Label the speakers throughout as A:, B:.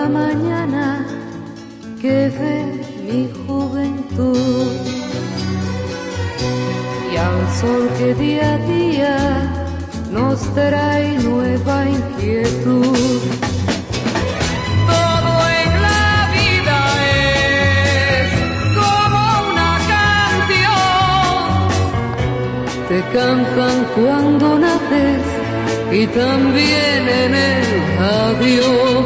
A: la mañana que ve mi juventud y al sol que día a día nos trae nueva inquietud. Todo en la vida es como una canción, te cantan cuando naces y también en el adiós.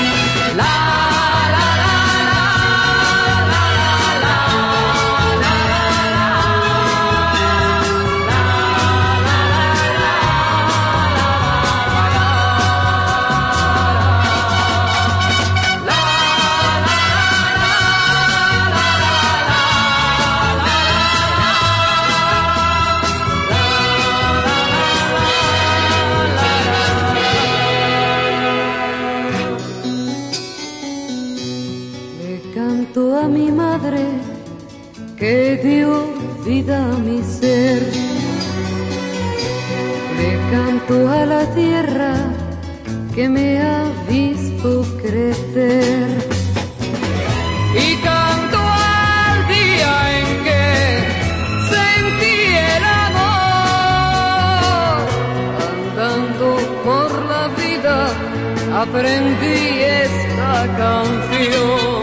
A: Canto a mi madre que dio vida a mi ser, le canto a la tierra que me ha visto crecer y canto al día en que sentí el amor. Andando por la vida aprendí esta canción.